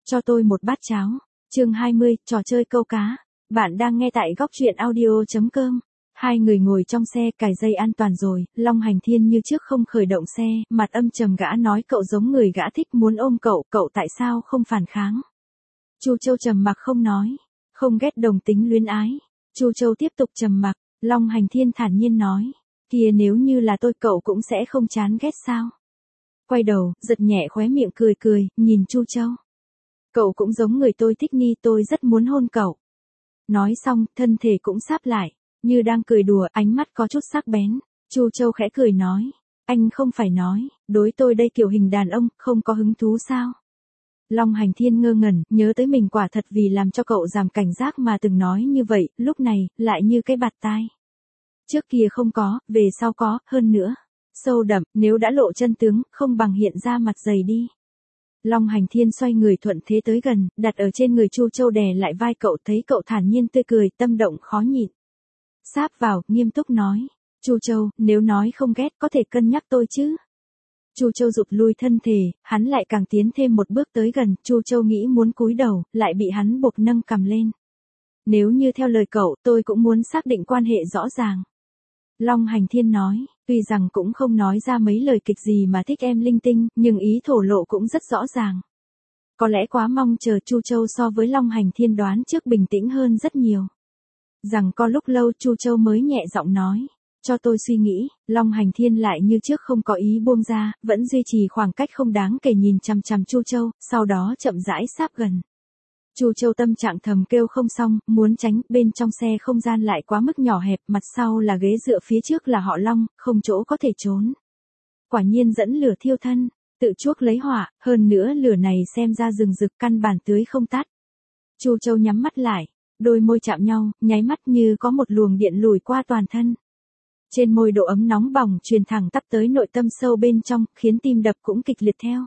Cho tôi một bát cháo. Chương 20, trò chơi câu cá. Bạn đang nghe tại góc truyện audio.com. Hai người ngồi trong xe, cài dây an toàn rồi, Long Hành Thiên như trước không khởi động xe, mặt âm trầm gã nói cậu giống người gã thích muốn ôm cậu tại sao không phản kháng. Chu Châu trầm mặc không nói, không ghét đồng tính luyến ái. Chu Châu tiếp tục trầm mặc, Long Hành Thiên thản nhiên nói, kia nếu như là tôi cậu cũng sẽ không chán ghét sao. Quay đầu, giật nhẹ khóe miệng cười, nhìn Chu Châu. Cậu cũng giống người tôi thích ni, tôi rất muốn hôn cậu. Nói xong, thân thể cũng sáp lại, như đang cười đùa, ánh mắt có chút sắc bén. Chu Châu khẽ cười nói, anh không phải nói, đối tôi đây kiểu hình đàn ông, không có hứng thú sao? Long Hành Thiên ngơ ngẩn, nhớ tới mình quả thật vì làm cho cậu giảm cảnh giác mà từng nói như vậy, lúc này, lại như cái bạt tai. Trước kia không có, về sau có, hơn nữa. Sâu đậm, nếu đã lộ chân tướng, không bằng hiện ra mặt dày đi. Long Hành Thiên xoay người thuận thế tới gần, đặt ở trên người Chu Châu đè lại vai cậu, thấy cậu thản nhiên tươi cười, tâm động khó nhịn. Sáp vào, nghiêm túc nói, Chu Châu, nếu nói không ghét có thể cân nhắc tôi chứ. Chu Châu rụt lui thân thể, hắn lại càng tiến thêm một bước tới gần, Chu Châu nghĩ muốn cúi đầu, lại bị hắn buộc nâng cằm lên. Nếu như theo lời cậu, tôi cũng muốn xác định quan hệ rõ ràng. Long Hành Thiên nói, tuy rằng cũng không nói ra mấy lời kịch gì mà thích em linh tinh, nhưng ý thổ lộ cũng rất rõ ràng. Có lẽ quá mong chờ Chu Châu so với Long Hành Thiên đoán trước bình tĩnh hơn rất nhiều. Rằng có lúc lâu Chu Châu mới nhẹ giọng nói, cho tôi suy nghĩ. Long Hành Thiên lại như trước không có ý buông ra, vẫn duy trì khoảng cách không đáng kể nhìn chằm chằm Chu Châu, sau đó chậm rãi sáp gần. Chu Châu tâm trạng thầm kêu không xong, muốn tránh, bên trong xe không gian lại quá mức nhỏ hẹp, mặt sau là ghế dựa, phía trước là họ Long, không chỗ có thể trốn. Quả nhiên dẫn lửa thiêu thân, tự chuốc lấy hỏa, hơn nữa lửa này xem ra rừng rực căn bản tưới không tắt. Chu Châu nhắm mắt lại, đôi môi chạm nhau, nháy mắt như có một luồng điện lùi qua toàn thân. Trên môi độ ấm nóng bỏng truyền thẳng tắp tới nội tâm sâu bên trong, khiến tim đập cũng kịch liệt theo.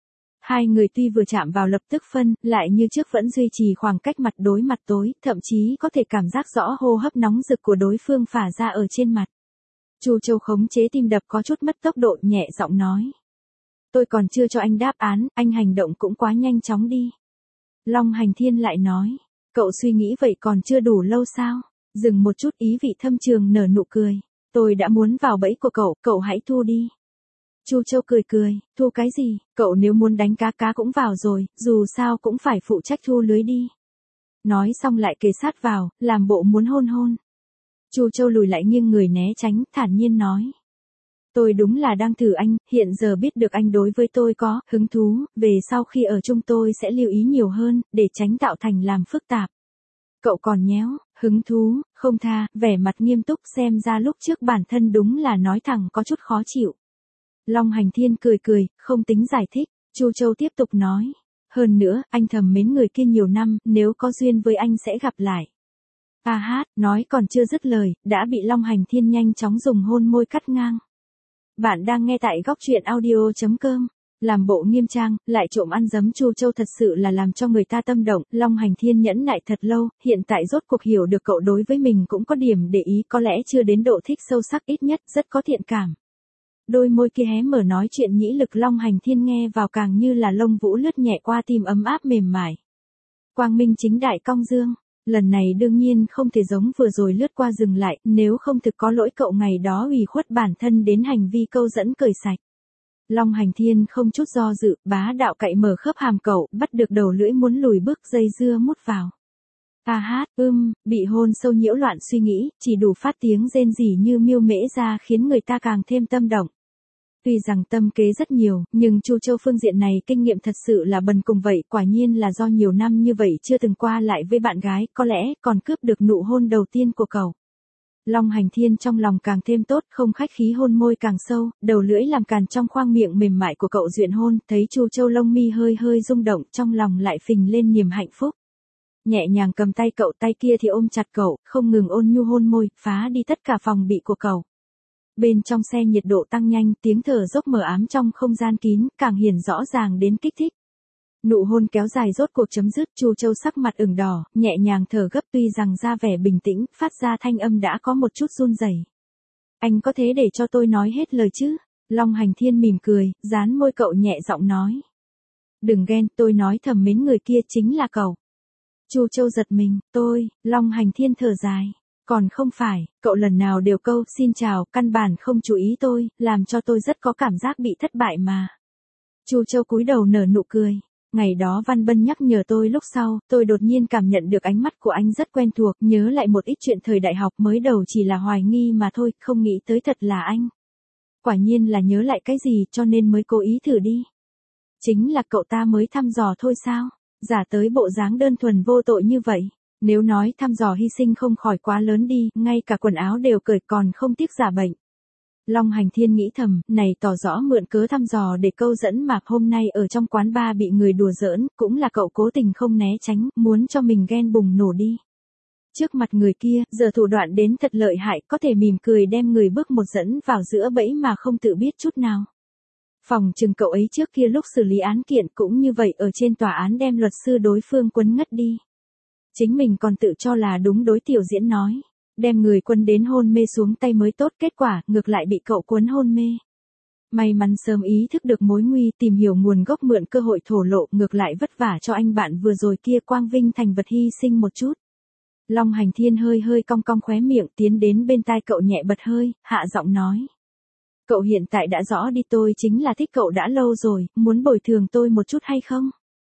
Hai người tuy vừa chạm vào lập tức phân, lại như trước vẫn duy trì khoảng cách mặt đối mặt tối, thậm chí có thể cảm giác rõ hô hấp nóng rực của đối phương phả ra ở trên mặt. Chu Châu khống chế tim đập có chút mất tốc độ, nhẹ giọng nói. Tôi còn chưa cho anh đáp án, anh hành động cũng quá nhanh chóng đi. Long Hành Thiên lại nói, cậu suy nghĩ vậy còn chưa đủ lâu sao? Dừng một chút, ý vị thâm trường nở nụ cười. Tôi đã muốn vào bẫy của cậu hãy thu đi. Chu Châu cười, thu cái gì, cậu nếu muốn đánh cá cũng vào rồi, dù sao cũng phải phụ trách thu lưới đi. Nói xong lại kề sát vào, làm bộ muốn hôn. Chu Châu lùi lại nghiêng người né tránh, thản nhiên nói. Tôi đúng là đang thử anh, hiện giờ biết được anh đối với tôi có hứng thú, về sau khi ở chung tôi sẽ lưu ý nhiều hơn, để tránh tạo thành làm phức tạp. Cậu còn nhéo, hứng thú, không tha, vẻ mặt nghiêm túc, xem ra lúc trước bản thân đúng là nói thẳng có chút khó chịu. Long Hành Thiên cười, không tính giải thích. Chu Châu tiếp tục nói. Hơn nữa, anh thầm mến người kia nhiều năm, nếu có duyên với anh sẽ gặp lại. Nói còn chưa dứt lời, đã bị Long Hành Thiên nhanh chóng dùng hôn môi cắt ngang. Bạn đang nghe tại góc truyện audio.com. Làm bộ nghiêm trang, lại trộm ăn dấm Chu Châu thật sự là làm cho người ta tâm động. Long Hành Thiên nhẫn nại thật lâu, hiện tại rốt cuộc hiểu được cậu đối với mình cũng có điểm để ý, có lẽ chưa đến độ thích sâu sắc, ít nhất rất có thiện cảm. Đôi môi kia hé mở nói chuyện nhĩ lực, Long Hành Thiên nghe vào càng như là lông vũ lướt nhẹ qua tim ấm áp mềm mại. Quang minh chính đại cong dương, lần này đương nhiên không thể giống vừa rồi lướt qua dừng lại, nếu không thực có lỗi cậu ngày đó ủy khuất bản thân đến hành vi câu dẫn cởi sạch. Long Hành Thiên không chút do dự, bá đạo cậy mở khớp hàm cậu, bắt được đầu lưỡi muốn lùi bước, dây dưa mút vào. Bị hôn sâu nhiễu loạn suy nghĩ, chỉ đủ phát tiếng rên rỉ như miêu mễ ra khiến người ta càng thêm tâm động. Tuy rằng tâm kế rất nhiều, nhưng Chu Châu phương diện này kinh nghiệm thật sự là bần cùng vậy, quả nhiên là do nhiều năm như vậy chưa từng qua lại với bạn gái, có lẽ còn cướp được nụ hôn đầu tiên của cậu. Long Hành Thiên trong lòng càng thêm tốt, không khách khí hôn môi càng sâu, đầu lưỡi làm càn trong khoang miệng mềm mại của cậu duyện hôn, thấy Chu Châu lông mi hơi rung động, trong lòng lại phình lên niềm hạnh phúc. Nhẹ nhàng cầm tay cậu, tay kia thì ôm chặt cậu, không ngừng ôn nhu hôn môi, phá đi tất cả phòng bị của cậu. Bên trong xe nhiệt độ tăng nhanh, tiếng thở dốc mờ ám trong không gian kín, càng hiển rõ ràng đến kích thích. Nụ hôn kéo dài rốt cuộc chấm dứt, Chu Châu sắc mặt ửng đỏ, nhẹ nhàng thở gấp, tuy rằng ra vẻ bình tĩnh, phát ra thanh âm đã có một chút run rẩy. Anh có thế để cho tôi nói hết lời chứ? Long Hành Thiên mỉm cười, dán môi cậu nhẹ giọng nói. Đừng ghen, tôi nói thầm mến người kia chính là cậu. Chu Châu giật mình, tôi, Long Hành Thiên thở dài. Còn không phải, cậu lần nào đều câu, xin chào, căn bản không chú ý tôi, làm cho tôi rất có cảm giác bị thất bại mà. Chu Châu cúi đầu nở nụ cười. Ngày đó Văn Bân nhắc nhở tôi lúc sau, tôi đột nhiên cảm nhận được ánh mắt của anh rất quen thuộc, nhớ lại một ít chuyện thời đại học mới đầu chỉ là hoài nghi mà thôi, không nghĩ tới thật là anh. Quả nhiên là nhớ lại cái gì cho nên mới cố ý thử đi. Chính là cậu ta mới thăm dò thôi sao, giả tới bộ dáng đơn thuần vô tội như vậy. Nếu nói thăm dò hy sinh không khỏi quá lớn đi, ngay cả quần áo đều cởi còn không tiếc giả bệnh. Long Hành Thiên nghĩ thầm, này tỏ rõ mượn cớ thăm dò để câu dẫn mà hôm nay ở trong quán bar bị người đùa giỡn, cũng là cậu cố tình không né tránh, muốn cho mình ghen bùng nổ đi. Trước mặt người kia, giờ thủ đoạn đến thật lợi hại, có thể mỉm cười đem người bước một dẫn vào giữa bẫy mà không tự biết chút nào. Phòng chừng cậu ấy trước kia lúc xử lý án kiện cũng như vậy ở trên tòa án đem luật sư đối phương quấn ngất đi. Chính mình còn tự cho là đúng đối tiểu diễn nói. Đem người quân đến hôn mê xuống tay mới tốt, kết quả ngược lại bị cậu cuốn hôn mê. May mắn sớm ý thức được mối nguy, tìm hiểu nguồn gốc mượn cơ hội thổ lộ, ngược lại vất vả cho anh bạn vừa rồi kia quang vinh thành vật hy sinh một chút. Long Hành Thiên hơi hơi cong cong khóe miệng tiến đến bên tai cậu nhẹ bật hơi, hạ giọng nói. Cậu hiện tại đã rõ đi, tôi chính là thích cậu đã lâu rồi, muốn bồi thường tôi một chút hay không?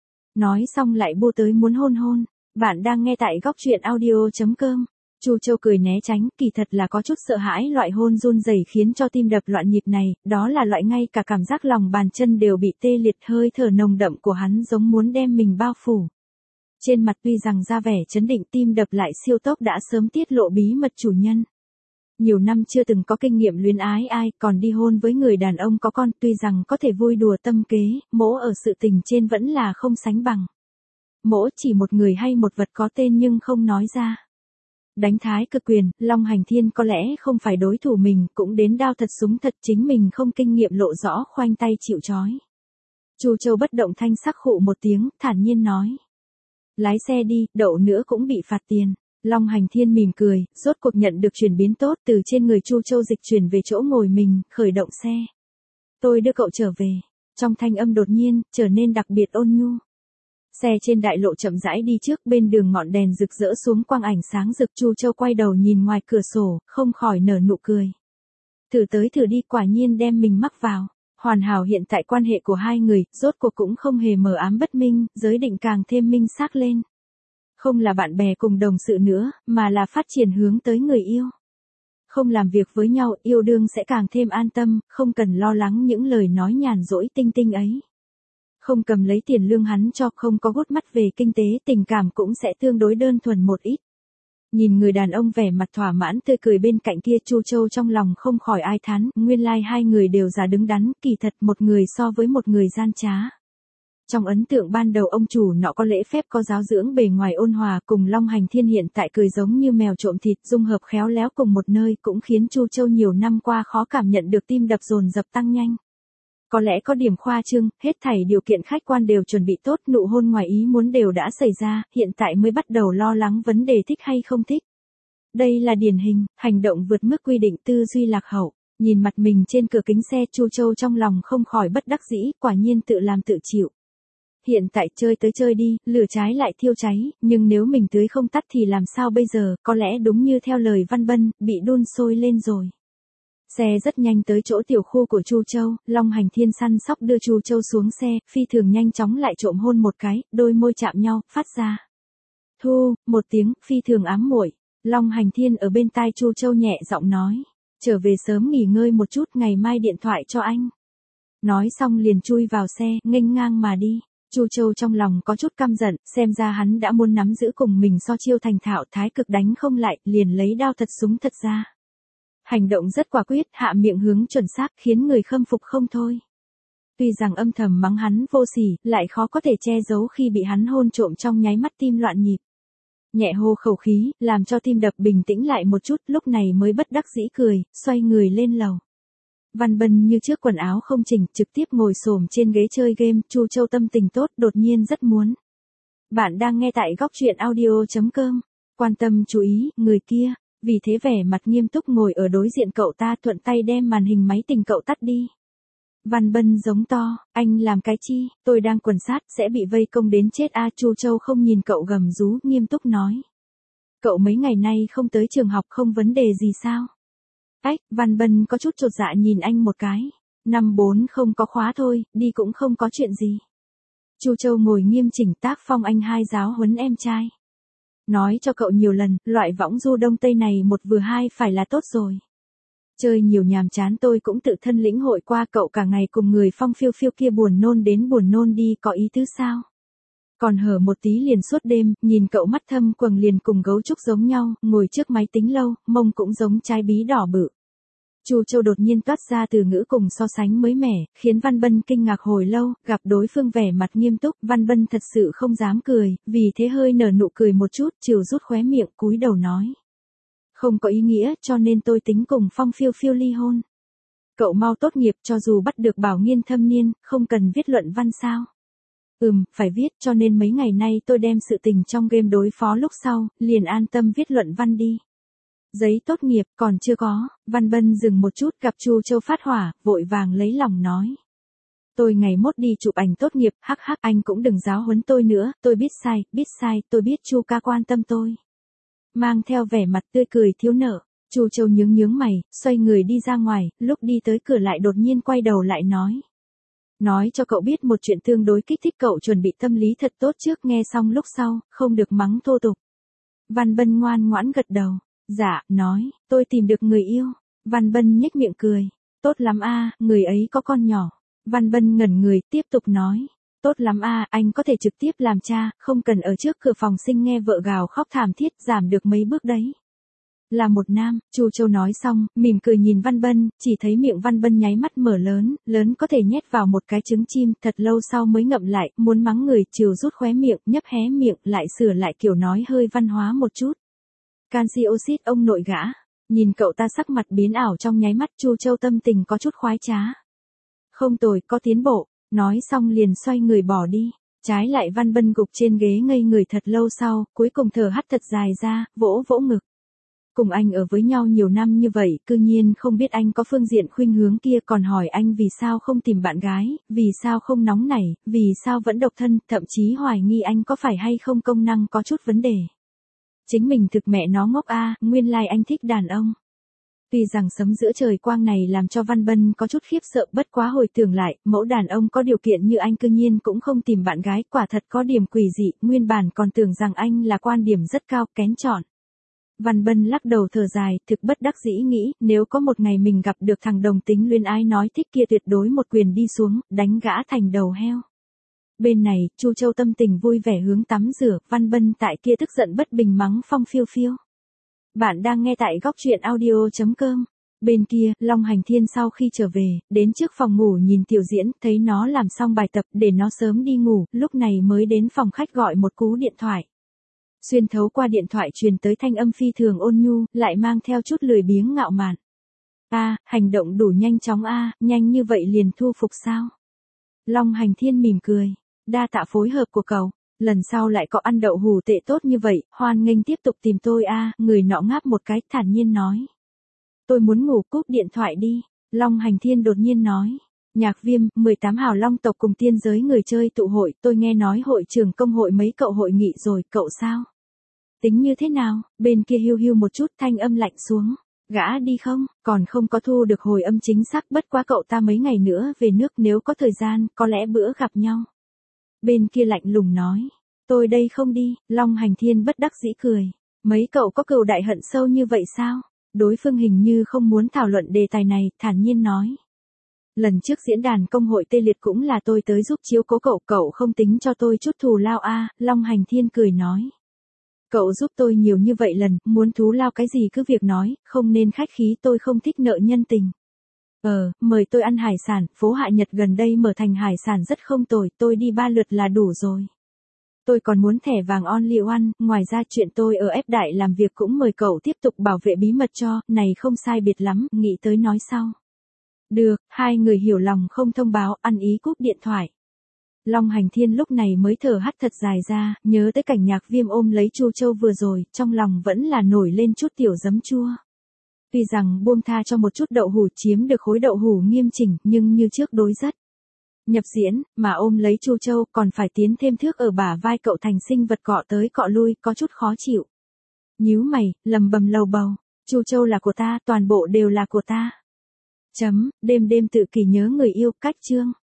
Nói xong lại bu tới muốn hôn hôn. Bạn đang nghe tại góc truyện audio.com. Chu Châu cười né tránh, kỳ thật là có chút sợ hãi loại hôn run rẩy khiến cho tim đập loạn nhịp này, đó là loại ngay cả cảm giác lòng bàn chân đều bị tê liệt, hơi thở nồng đậm của hắn giống muốn đem mình bao phủ. Trên mặt tuy rằng ra vẻ chấn định, tim đập lại siêu tốc đã sớm tiết lộ bí mật chủ nhân. Nhiều năm chưa từng có kinh nghiệm luyến ái ai, còn đi hôn với người đàn ông có con, tuy rằng có thể vui đùa tâm kế, mỗ ở sự tình trên vẫn là không sánh bằng. Mỗ chỉ một người hay một vật có tên nhưng không nói ra. Đánh thái cực quyền, Long Hành Thiên có lẽ không phải đối thủ mình, cũng đến đao thật súng thật, chính mình không kinh nghiệm lộ rõ, khoanh tay chịu trói. Chu Châu bất động thanh sắc khụ một tiếng, thản nhiên nói. Lái xe đi, đậu nữa cũng bị phạt tiền. Long Hành Thiên mỉm cười, rốt cuộc nhận được chuyển biến tốt, từ trên người Chu Châu dịch chuyển về chỗ ngồi mình, khởi động xe. Tôi đưa cậu trở về. Trong thanh âm đột nhiên, trở nên đặc biệt ôn nhu. Xe trên đại lộ chậm rãi đi trước, bên đường ngọn đèn rực rỡ xuống quang ảnh sáng rực. Chu Châu quay đầu nhìn ngoài cửa sổ, không khỏi nở nụ cười. Thử tới thử đi, quả nhiên đem mình mắc vào. Hoàn hảo hiện tại quan hệ của hai người, rốt cuộc cũng không hề mờ ám bất minh, giới định càng thêm minh xác lên. Không là bạn bè cùng đồng sự nữa, mà là phát triển hướng tới người yêu. Không làm việc với nhau, yêu đương sẽ càng thêm an tâm, không cần lo lắng những lời nói nhàn dỗi tinh tinh ấy. Không cầm lấy tiền lương hắn cho, không có gút mắt về kinh tế, tình cảm cũng sẽ tương đối đơn thuần một ít. Nhìn người đàn ông vẻ mặt thỏa mãn tươi cười bên cạnh kia, Chu Châu trong lòng không khỏi ai thán, nguyên lai hai người đều già đứng đắn, kỳ thật một người so với một người gian trá. Trong ấn tượng ban đầu ông chủ nọ có lễ phép có giáo dưỡng, bề ngoài ôn hòa, cùng Long Hành Thiên hiện tại cười giống như mèo trộm thịt, dung hợp khéo léo cùng một nơi, cũng khiến Chu Châu nhiều năm qua khó cảm nhận được tim đập dồn dập tăng nhanh. Có lẽ có điểm khoa trương, hết thảy điều kiện khách quan đều chuẩn bị tốt, nụ hôn ngoài ý muốn đều đã xảy ra, hiện tại mới bắt đầu lo lắng vấn đề thích hay không thích. Đây là điển hình, hành động vượt mức quy định, tư duy lạc hậu. Nhìn mặt mình trên cửa kính xe, Chu Châu trong lòng không khỏi bất đắc dĩ, quả nhiên tự làm tự chịu. Hiện tại chơi tới chơi đi, lửa trái lại thiêu cháy, nhưng nếu mình tưới không tắt thì làm sao bây giờ, có lẽ đúng như theo lời Văn Bân, bị đun sôi lên rồi. Xe rất nhanh tới chỗ tiểu khu của Chu Châu, Long Hành Thiên săn sóc đưa Chu Châu xuống xe, phi thường nhanh chóng lại trộm hôn một cái, đôi môi chạm nhau, phát ra. Thu, một tiếng, phi thường ám muội. Long Hành Thiên ở bên tai Chu Châu nhẹ giọng nói. Trở về sớm nghỉ ngơi một chút, ngày mai điện thoại cho anh. Nói xong liền chui vào xe, nghênh ngang mà đi. Chu Châu trong lòng có chút căm giận, xem ra hắn đã muốn nắm giữ cùng mình so chiêu thành thạo, thái cực đánh không lại, liền lấy đao thật súng thật ra. Hành động rất quả quyết, hạ miệng hướng chuẩn xác, khiến người khâm phục không thôi. Tuy rằng âm thầm mắng hắn vô sỉ, lại khó có thể che giấu khi bị hắn hôn trộm trong nháy mắt tim loạn nhịp. Nhẹ hô khẩu khí, làm cho tim đập bình tĩnh lại một chút, lúc này mới bất đắc dĩ cười, xoay người lên lầu. Văn Bân như trước quần áo không chỉnh, trực tiếp ngồi xổm trên ghế chơi game, Chu Châu tâm tình tốt, đột nhiên rất muốn. Bạn đang nghe tại góc truyện audio.com. Quan tâm chú ý, người kia, vì thế vẻ mặt nghiêm túc ngồi ở đối diện cậu ta, thuận tay đem màn hình máy tính cậu tắt đi. Văn Bân giống to, anh làm cái chi, tôi đang quần sát, sẽ bị vây công đến chết a. Chu Châu không nhìn cậu gầm rú, nghiêm túc nói. Cậu mấy ngày nay không tới trường học không vấn đề gì sao? Ách, Văn Bân có chút chột dạ nhìn anh một cái. Năm 4 không có khóa thôi, đi cũng không có chuyện gì. Chu Châu ngồi nghiêm chỉnh tác phong anh hai giáo huấn em trai. Nói cho cậu nhiều lần, loại võng du đông tây này một vừa hai phải là tốt rồi. Chơi nhiều nhàm chán tôi cũng tự thân lĩnh hội qua, cậu cả ngày cùng người phong phiêu phiêu kia buồn nôn đến buồn nôn đi, có ý tứ sao? Còn hở một tí liền suốt đêm, nhìn cậu mắt thâm quầng liền cùng gấu trúc giống nhau, ngồi trước máy tính lâu, mông cũng giống trái bí đỏ bự. Chu Châu đột nhiên toát ra từ ngữ cùng so sánh mới mẻ, khiến Văn Bân kinh ngạc hồi lâu, gặp đối phương vẻ mặt nghiêm túc, Văn Bân thật sự không dám cười, vì thế hơi nở nụ cười một chút, chiều rút khóe miệng, cúi đầu nói. Không có ý nghĩa, cho nên tôi tính cùng Phong phiêu phiêu ly hôn. Cậu mau tốt nghiệp, cho dù bắt được bảo nghiên thâm niên, không cần viết luận văn sao? Phải viết, cho nên mấy ngày nay tôi đem sự tình trong game đối phó lúc sau, liền an tâm viết luận văn đi. Giấy tốt nghiệp còn chưa có. Văn Bân dừng một chút, gặp Chu Châu phát hỏa, vội vàng lấy lòng nói. Tôi ngày mốt đi chụp ảnh tốt nghiệp, hắc hắc, anh cũng đừng giáo huấn tôi nữa, tôi biết sai, tôi biết Chu ca quan tâm tôi. Mang theo vẻ mặt tươi cười thiếu nợ, Chu Châu nhướng mày, xoay người đi ra ngoài, lúc đi tới cửa lại đột nhiên quay đầu lại nói. Nói cho cậu biết một chuyện tương đối kích thích, cậu chuẩn bị tâm lý thật tốt trước, nghe xong lúc sau, không được mắng thô tục. Văn Bân ngoan ngoãn gật đầu. Dạ, nói, tôi tìm được người yêu. Văn Bân nhếch miệng cười. Tốt lắm a, người ấy có con nhỏ. Văn Bân ngẩn người, tiếp tục nói. Tốt lắm a, anh có thể trực tiếp làm cha, không cần ở trước cửa phòng sinh nghe vợ gào khóc thảm thiết, giảm được mấy bước đấy. Là một nam, Chu Châu nói xong, mỉm cười nhìn Văn Bân, chỉ thấy miệng Văn Bân nháy mắt mở lớn có thể nhét vào một cái trứng chim, thật lâu sau mới ngậm lại, muốn mắng người, chiều rút khóe miệng, nhấp hé miệng, lại sửa lại kiểu nói hơi văn hóa một chút. Canxi oxit ông nội gã. Nhìn cậu ta sắc mặt biến ảo trong nháy mắt, Chu Châu tâm tình có chút khoái trá. Không tồi, có tiến bộ. Nói xong liền xoay người bỏ đi. Trái lại Văn Bân gục trên ghế ngây người thật lâu sau, cuối cùng thở hắt thật dài ra, vỗ ngực. Cùng anh ở với nhau nhiều năm như vậy, cư nhiên không biết anh có phương diện khuynh hướng kia, còn hỏi anh vì sao không tìm bạn gái, vì sao không nóng nảy, vì sao vẫn độc thân, thậm chí hoài nghi anh có phải hay không công năng có chút vấn đề. Chính mình thực mẹ nó ngốc a, nguyên lai anh thích đàn ông. Tuy rằng sấm giữa trời quang này làm cho Văn Bân có chút khiếp sợ, bất quá hồi tưởng lại, mẫu đàn ông có điều kiện như anh cư nhiên cũng không tìm bạn gái, quả thật có điểm quỷ dị, nguyên bản còn tưởng rằng anh là quan điểm rất cao, kén chọn. Văn Bân lắc đầu thở dài, thực bất đắc dĩ nghĩ, nếu có một ngày mình gặp được thằng đồng tính luyến ái nói thích kia tuyệt đối một quyền đi xuống, đánh gã thành đầu heo. Bên này, Chu Châu tâm tình vui vẻ hướng tắm rửa, Văn Bân tại kia tức giận bất bình mắng Phong phiêu phiêu. Bạn đang nghe tại góc truyện audio.com. Bên kia, Long Hành Thiên sau khi trở về, đến trước phòng ngủ nhìn Tiểu Diễn, thấy nó làm xong bài tập để nó sớm đi ngủ, lúc này mới đến phòng khách gọi một cú điện thoại. Xuyên thấu qua điện thoại truyền tới thanh âm phi thường ôn nhu, lại mang theo chút lười biếng ngạo mạn. Hành động đủ nhanh chóng nhanh như vậy liền thu phục sao? Long Hành Thiên mỉm cười. Đa tạ phối hợp của cậu, lần sau lại có ăn đậu hủ tệ tốt như vậy, hoan nghênh tiếp tục tìm tôi người nọ ngáp một cái, thản nhiên nói. Tôi muốn ngủ, cúp điện thoại đi. Long Hành Thiên đột nhiên nói. Nhạc Viêm, 18 hào long tộc cùng tiên giới người chơi tụ hội, tôi nghe nói hội trưởng công hội mấy cậu hội nghị rồi, cậu sao? Tính như thế nào? Bên kia hiu một chút, thanh âm lạnh xuống. Gã đi không? Còn không có thu được hồi âm chính xác, bất quá cậu ta mấy ngày nữa về nước, nếu có thời gian, có lẽ bữa gặp nhau. Bên kia lạnh lùng nói. Tôi đây không đi. Long Hành Thiên bất đắc dĩ cười. Mấy cậu có cừu đại hận sâu như vậy sao? Đối phương hình như không muốn thảo luận đề tài này, thản nhiên nói. Lần trước diễn đàn công hội tê liệt cũng là tôi tới giúp chiếu cố cậu không tính cho tôi chút thù lao Long Hành Thiên cười nói. Cậu giúp tôi nhiều như vậy lần, muốn thú lao cái gì cứ việc nói, không nên khách khí, tôi không thích nợ nhân tình. Mời tôi ăn hải sản, phố Hạ Nhật gần đây mở thành hải sản rất không tồi, tôi đi 3 lượt là đủ rồi. Tôi còn muốn thẻ vàng only one, ngoài ra chuyện tôi ở F Đại làm việc cũng mời cậu tiếp tục bảo vệ bí mật cho, này không sai biệt lắm, nghĩ tới nói sau. Được, hai người hiểu lòng không thông báo, ăn ý cúp điện thoại. Long Hành Thiên lúc này mới thở hắt thật dài ra, nhớ tới cảnh Nhạc Viêm ôm lấy Chu Châu vừa rồi, trong lòng vẫn là nổi lên chút tiểu giấm chua. Tuy rằng buông tha cho một chút đậu hủ chiếm được khối đậu hủ nghiêm chỉnh nhưng như trước đối rất nhập diễn, mà ôm lấy Chu Châu còn phải tiến thêm thước ở bả vai cậu thành sinh vật cọ tới cọ lui, có chút khó chịu. Nhíu mày, lầm bầm lầu bầu, Chu Châu là của ta, toàn bộ đều là của ta. Đêm đêm tự kỷ nhớ người yêu, cách chương.